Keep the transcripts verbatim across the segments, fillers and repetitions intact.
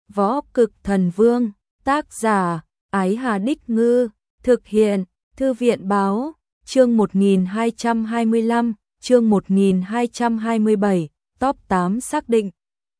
Võ Cực Thần Vương, tác giả, Ái Hà Đích Ngư, thực hiện, Thư viện Báo, chương một nghìn hai trăm hai mươi lăm, chương một nghìn hai trăm hai mươi bảy, top tám xác định.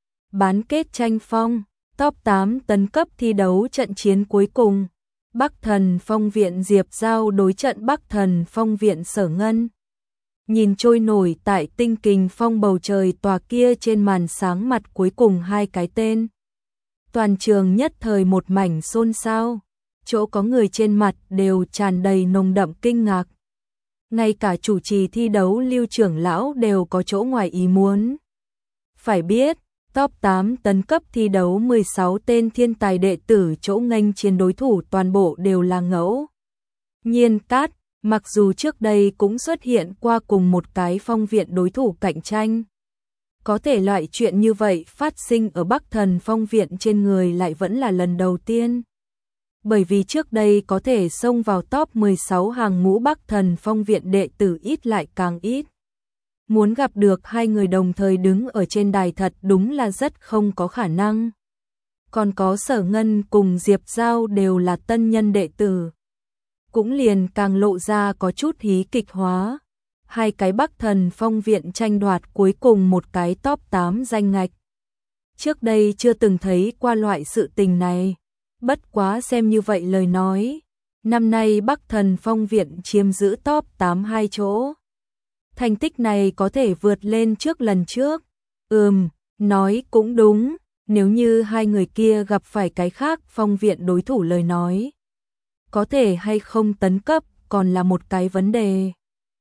Bán kết tranh phong, top tám tấn cấp thi đấu trận chiến cuối cùng. Bắc Thần Phong Viện Diệp Giao đối trận Bắc Thần Phong Viện Sở Ngân. Nhìn trôi nổi tại tinh kình phong bầu trời tòa kia trên màn sáng mặt cuối cùng hai cái tên. Toàn trường nhất thời một mảnh xôn xao, chỗ có người trên mặt đều tràn đầy nồng đậm kinh ngạc. Ngay cả chủ trì thi đấu Lưu trưởng lão đều có chỗ ngoài ý muốn. Phải biết, top tám tấn cấp thi đấu mười sáu tên thiên tài đệ tử chỗ nghênh chiến đối thủ toàn bộ đều là ngẫu nhiên cát, mặc dù trước đây cũng xuất hiện qua cùng một cái phong viện đối thủ cạnh tranh. Có thể loại chuyện như vậy phát sinh ở Bắc Thần Phong Viện trên người lại vẫn là lần đầu tiên. Bởi vì trước đây có thể xông vào top mười sáu hàng ngũ Bắc Thần Phong Viện đệ tử ít lại càng ít. Muốn gặp được hai người đồng thời đứng ở trên đài thật đúng là rất không có khả năng. Còn có Sở Ngân cùng Diệp Giao đều là tân nhân đệ tử. Cũng liền càng lộ ra có chút hí kịch hóa. Hai cái Bắc Thần Phong Viện tranh đoạt cuối cùng một cái top tám danh ngạch. Trước đây chưa từng thấy qua loại sự tình này. Bất quá xem như vậy lời nói. Năm nay Bắc Thần Phong Viện chiếm giữ top tám hai chỗ. Thành tích này có thể vượt lên trước lần trước. Ừm, nói cũng đúng. Nếu như hai người kia gặp phải cái khác phong viện đối thủ lời nói. Có thể hay không tấn cấp còn là một cái vấn đề.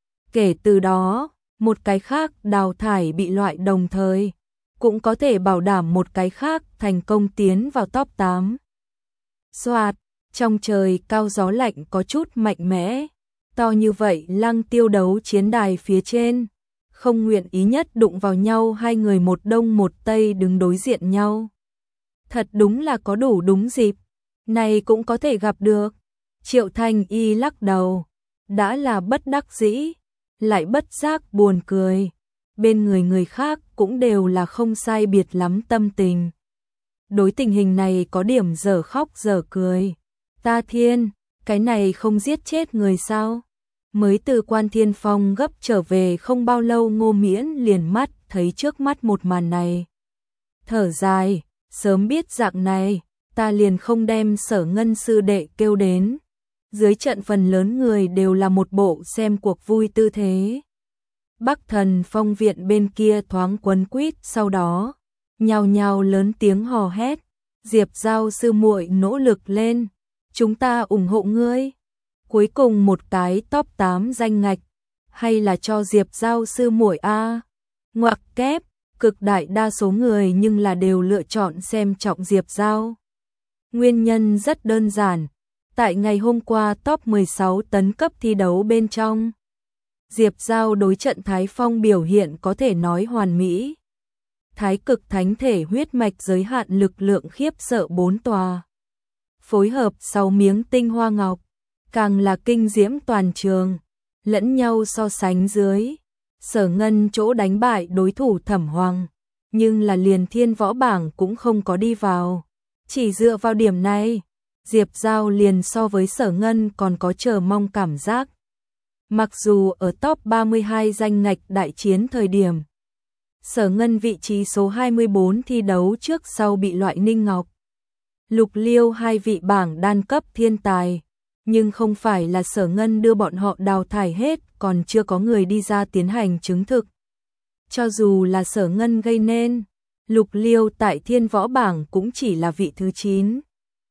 Kể từ đó, một cái khác đào thải bị loại đồng thời, cũng có thể bảo đảm một cái khác thành công tiến vào top tám. Soạt, trong trời cao gió lạnh có chút mạnh mẽ, to như vậy Lăng Tiêu đấu chiến đài phía trên, không nguyện ý nhất đụng vào nhau hai người một đông một tây đứng đối diện nhau. Thật đúng là có đủ đúng dịp, này cũng có thể gặp được. Triệu Thanh Y lắc đầu, đã là bất đắc dĩ, lại bất giác buồn cười. Bên người người khác cũng đều là không sai biệt lắm tâm tình. Đối tình hình này có điểm dở khóc dở cười. Ta thiên, cái này không giết chết người sao? Mới từ Quan Thiên Phong gấp trở về không bao lâu Ngô Miễn liền mắt thấy trước mắt một màn này. Thở dài, sớm biết dạng này, ta liền không đem Sở Ngân sư đệ kêu đến. Dưới trận phần lớn người đều là một bộ xem cuộc vui tư thế. Bắc Thần Phong Viện bên kia thoáng quấn quýt, sau đó nhao nhao lớn tiếng hò hét, Diệp Giao sư muội nỗ lực lên, chúng ta ủng hộ ngươi. Cuối cùng một cái top tám danh ngạch, hay là cho Diệp Giao sư muội a. Ngoặc kép, cực đại đa số người nhưng là đều lựa chọn xem trọng Diệp Giao. Nguyên nhân rất đơn giản, tại ngày hôm qua top mười sáu tấn cấp thi đấu bên trong, Diệp Giao đối trận Thái Phong biểu hiện có thể nói hoàn mỹ. Thái cực thánh thể huyết mạch giới hạn lực lượng khiếp sợ bốn tòa. Phối hợp sáu miếng tinh hoa ngọc, càng là kinh diễm toàn trường, lẫn nhau so sánh dưới. Sở Ngân chỗ đánh bại đối thủ Thẩm Hoàng, nhưng là liền thiên võ bảng cũng không có đi vào. Chỉ dựa vào điểm này, Diệp Giao liền so với Sở Ngân còn có chờ mong cảm giác. Mặc dù ở top ba mươi hai danh ngạch đại chiến thời điểm, Sở Ngân vị trí số hai mươi bốn thi đấu trước sau bị loại Ninh Ngọc, Lục Liêu hai vị bảng đan cấp thiên tài, nhưng không phải là Sở Ngân đưa bọn họ đào thải hết, còn chưa có người đi ra tiến hành chứng thực. Cho dù là Sở Ngân gây nên, Lục Liêu tại thiên võ bảng cũng chỉ là vị thứ chín.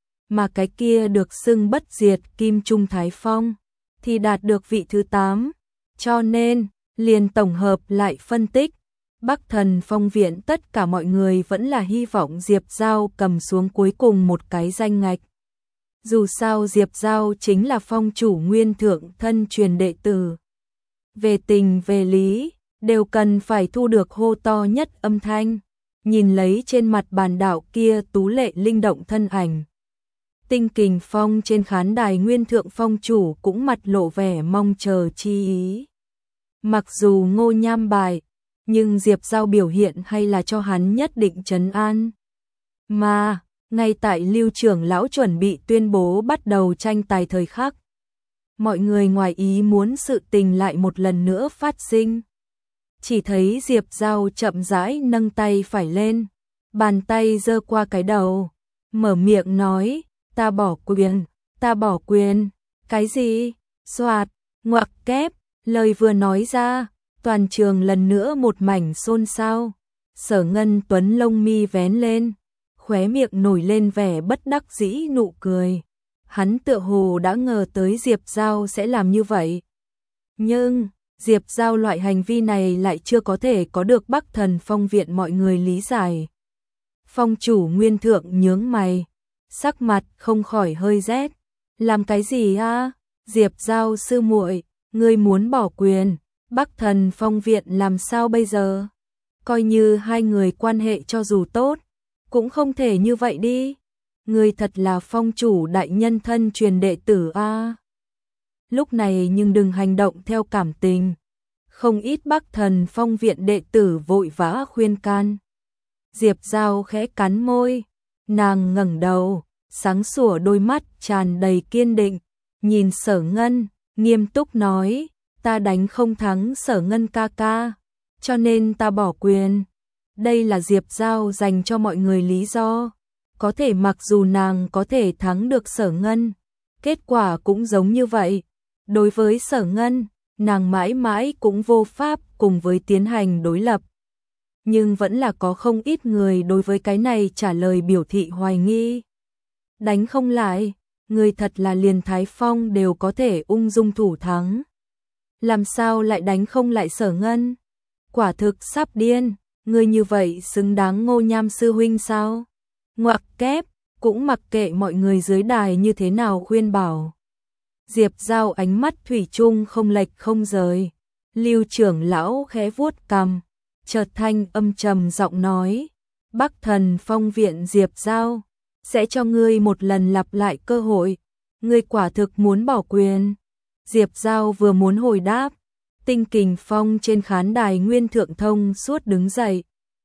Mà cái kia được xưng bất diệt Kim Trung Thái Phong thì đạt được vị thứ tám, cho nên liền tổng hợp lại phân tích, Bắc Thần Phong Viện tất cả mọi người vẫn là hy vọng Diệp Giao cầm xuống cuối cùng một cái danh ngạch. Dù sao Diệp Giao chính là phong chủ nguyên thượng thân truyền đệ tử. Về tình về lý, đều cần phải thu được hô to nhất âm thanh, nhìn lấy trên mặt bàn đảo kia tú lệ linh động thân ảnh. Tinh Kình Phong trên khán đài nguyên thượng phong chủ cũng mặt lộ vẻ mong chờ chi ý. Mặc dù Ngô Nham bại, nhưng Diệp Giao biểu hiện hay là cho hắn nhất định trấn an. Mà, Ngay tại Lưu trưởng lão chuẩn bị tuyên bố bắt đầu tranh tài thời khắc, mọi người ngoài ý muốn sự tình lại một lần nữa phát sinh. Chỉ thấy Diệp Giao chậm rãi nâng tay phải lên, bàn tay giơ qua cái đầu, mở miệng nói, ta bỏ quyền, ta bỏ quyền. Cái gì? Soạt, ngoặc kép, lời vừa nói ra, toàn trường lần nữa một mảnh xôn xao. Sở Ngân Tuấn lông mi vén lên, khóe miệng nổi lên vẻ bất đắc dĩ nụ cười. Hắn tựa hồ đã ngờ tới Diệp Giao sẽ làm như vậy. Nhưng, Diệp Giao loại hành vi này lại chưa có thể có được Bắc Thần Phong viện mọi người lý giải. Phong chủ Nguyên Thượng nhướng mày, sắc mặt không khỏi hơi rét. Làm cái gì a? Diệp Giao sư muội, ngươi muốn bỏ quyền, Bắc Thần Phong viện làm sao bây giờ? Coi như hai người quan hệ cho dù tốt, cũng không thể như vậy đi. Ngươi thật là phong chủ đại nhân thân truyền đệ tử a. Lúc này nhưng đừng hành động theo cảm tình. Không ít Bắc Thần Phong viện đệ tử vội vã khuyên can. Diệp Giao khẽ cắn môi, nàng ngẩng đầu, sáng sủa đôi mắt tràn đầy kiên định, nhìn Sở Ngân, nghiêm túc nói, ta đánh không thắng Sở Ngân ca ca, cho nên ta bỏ quyền. Đây là Diệp Giao dành cho mọi người lý do. Có thể mặc dù nàng có thể thắng được Sở Ngân, kết quả cũng giống như vậy. Đối với Sở Ngân, nàng mãi mãi cũng vô pháp cùng với tiến hành đối lập. Nhưng vẫn là có không ít người đối với cái này trả lời biểu thị hoài nghi. Đánh không lại, người thật là liền Thái Phong đều có thể ung dung thủ thắng. Làm sao lại đánh không lại Sở Ngân? Quả thực sắp điên, người như vậy xứng đáng Ngô Nham sư huynh sao? Ngoặc kép, cũng mặc kệ mọi người dưới đài như thế nào khuyên bảo. Diệp Giao ánh mắt thủy chung không lệch không rời. Lưu trưởng lão khẽ vuốt cằm, chợt thanh âm trầm giọng nói, Bắc Thần Phong viện Diệp Giao, sẽ cho ngươi một lần lặp lại cơ hội. Ngươi quả thực muốn bỏ quyền. Diệp Giao vừa muốn hồi đáp, Tinh Kình Phong trên khán đài Nguyên Thượng thông suốt đứng dậy,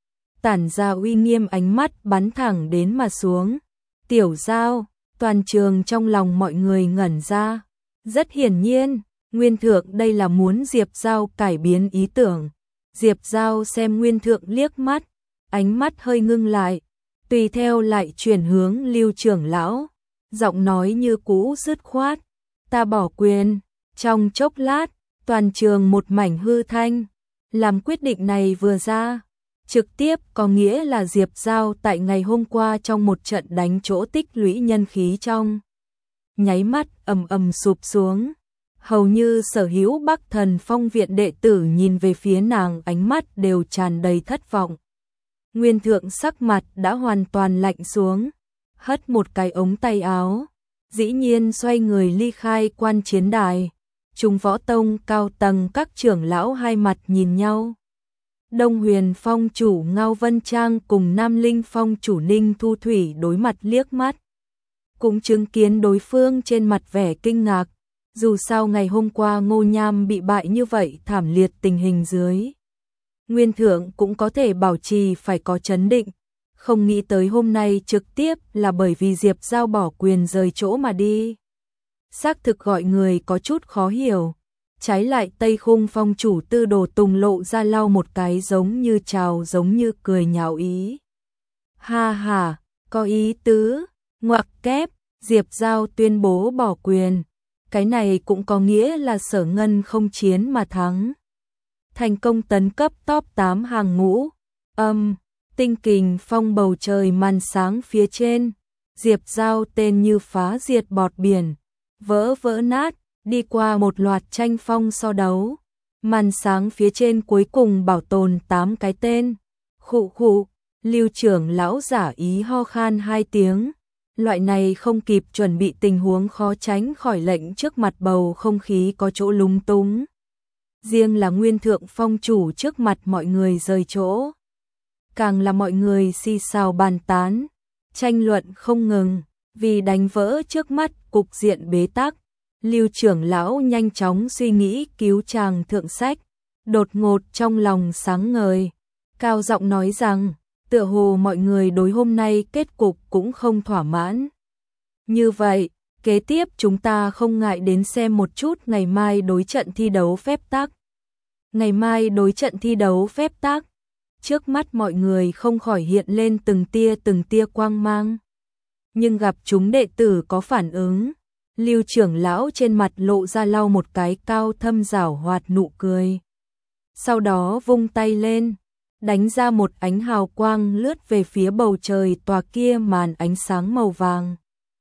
tản ra uy nghiêm, ánh mắt bắn thẳng đến mà xuống. Tiểu Giao, toàn trường trong lòng mọi người ngẩn ra. Rất hiển nhiên, Nguyên Thượng đây là muốn Diệp Giao cải biến ý tưởng. Diệp Giao xem Nguyên Thượng liếc mắt, ánh mắt hơi ngưng lại, tùy theo lại chuyển hướng Lưu trưởng lão, giọng nói như cũ dứt khoát, ta bỏ quyền. Trong chốc lát, toàn trường một mảnh hư thanh. Làm quyết định này vừa ra, trực tiếp có nghĩa là Diệp Giao tại ngày hôm qua trong một trận đánh chỗ tích lũy nhân khí trong nháy mắt ầm ầm sụp xuống. Hầu như sở hữu Bắc Thần Phong viện đệ tử nhìn về phía nàng, ánh mắt đều tràn đầy thất vọng. Nguyên Thượng sắc mặt đã hoàn toàn lạnh xuống, hất một cái ống tay áo, dĩ nhiên xoay người ly khai quan chiến đài. Trung Võ Tông cao tầng các trưởng lão hai mặt nhìn nhau. Đông Huyền Phong chủ Ngao Vân Trang cùng Nam Linh Phong chủ Ninh Thu Thủy đối mặt liếc mắt, cũng chứng kiến đối phương trên mặt vẻ kinh ngạc. Dù sao ngày hôm qua Ngô Nham bị bại như vậy thảm liệt tình hình dưới, Nguyên Thượng cũng có thể bảo trì phải có chấn định. Không nghĩ tới hôm nay trực tiếp là bởi vì Diệp Giao bỏ quyền rời chỗ mà đi. Xác thực gọi người có chút khó hiểu. Trái lại Tây Khung Phong chủ Tư Đồ Tùng lộ ra lau một cái giống như chào giống như cười nhạo ý. Ha ha, có ý tứ, ngoặc kép, Diệp Giao tuyên bố bỏ quyền. Cái này cũng có nghĩa là Sở Ngân không chiến mà thắng. Thành công tấn cấp top tám hàng ngũ. Âm, Tinh Kình Phong bầu trời màn sáng phía trên. Diệp Giao tên như phá diệt bọt biển, vỡ vỡ nát, đi qua một loạt tranh phong so đấu. Màn sáng phía trên cuối cùng bảo tồn tám cái tên. Khụ khụ, Lưu trưởng lão giả ý ho khan hai tiếng. Loại này không kịp chuẩn bị tình huống khó tránh khỏi lệnh trước mặt bầu không khí có chỗ lúng túng. Riêng là Nguyên Thượng Phong chủ trước mặt mọi người rời chỗ, càng là mọi người xì xào bàn tán, tranh luận không ngừng, vì đánh vỡ trước mắt cục diện bế tắc. Lưu trưởng lão nhanh chóng suy nghĩ cứu chàng thượng sách, đột ngột trong lòng sáng ngời, cao giọng nói rằng, Tựa hồ mọi người đối hôm nay kết cục cũng không thỏa mãn. Như vậy, kế tiếp chúng ta không ngại đến xem một chút ngày mai đối trận thi đấu phép tắc. Ngày mai đối trận thi đấu phép tắc, trước mắt mọi người không khỏi hiện lên từng tia từng tia quang mang. Nhưng gặp chúng đệ tử có phản ứng, Lưu trưởng lão trên mặt lộ ra lau một cái cao thâm giảo hoạt nụ cười. Sau đó vung tay lên, đánh ra một ánh hào quang lướt về phía bầu trời tòa kia màn ánh sáng màu vàng.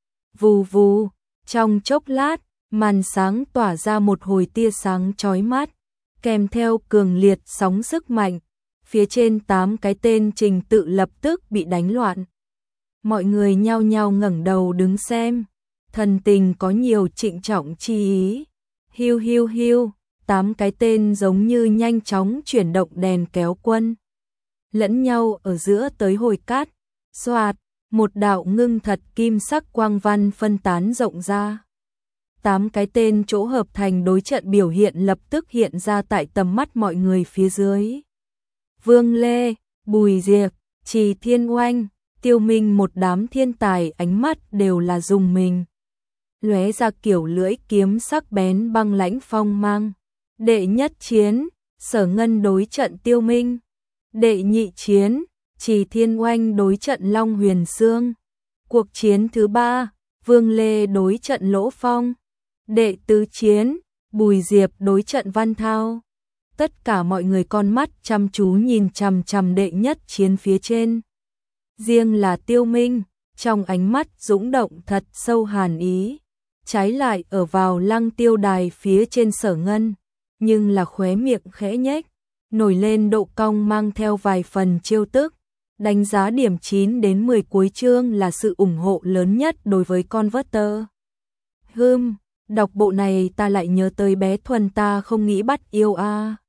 Vù vù, trong chốc lát, màn sáng tỏa ra một hồi tia sáng chói mắt, kèm theo cường liệt sóng sức mạnh, phía trên tám cái tên trình tự lập tức bị đánh loạn. Mọi người nhao nhao ngẩng đầu đứng xem, thần tình có nhiều trịnh trọng chi ý. Hiu hiu hiu, tám cái tên giống như nhanh chóng chuyển động đèn kéo quân. Lẫn nhau ở giữa tới hồi cát, xoạt, một đạo ngưng thật kim sắc quang văn phân tán rộng ra. Tám cái tên chỗ hợp thành đối trận biểu hiện lập tức hiện ra tại tầm mắt mọi người phía dưới. Vương Lê, Bùi Diệp, Trì Thiên Oanh, Tiêu Minh, một đám thiên tài ánh mắt đều là dùng mình. Lóe ra kiểu lưỡi kiếm sắc bén băng lãnh phong mang. Đệ nhất chiến, Sở Ngân đối trận Tiêu Minh. Đệ nhị chiến, Trì Thiên Oanh đối trận Long Huyền Sương. Cuộc chiến thứ ba, Vương Lê đối trận Lỗ Phong. Đệ tứ chiến, Bùi Diệp đối trận Văn Thao. Tất cả mọi người con mắt chăm chú nhìn chằm chằm đệ nhất chiến phía trên. Riêng là Tiêu Minh, trong ánh mắt dũng động thật sâu hàn ý, trái lại ở vào lăng tiêu đài phía trên Sở Ngân, nhưng là khóe miệng khẽ nhếch, nổi lên độ cong mang theo vài phần trêu tức. Đánh giá điểm chín đến mười cuối chương là sự ủng hộ lớn nhất đối với Converter. Hừm, đọc bộ này ta lại nhớ tới bé Thuần ta không nghĩ bắt yêu a. À.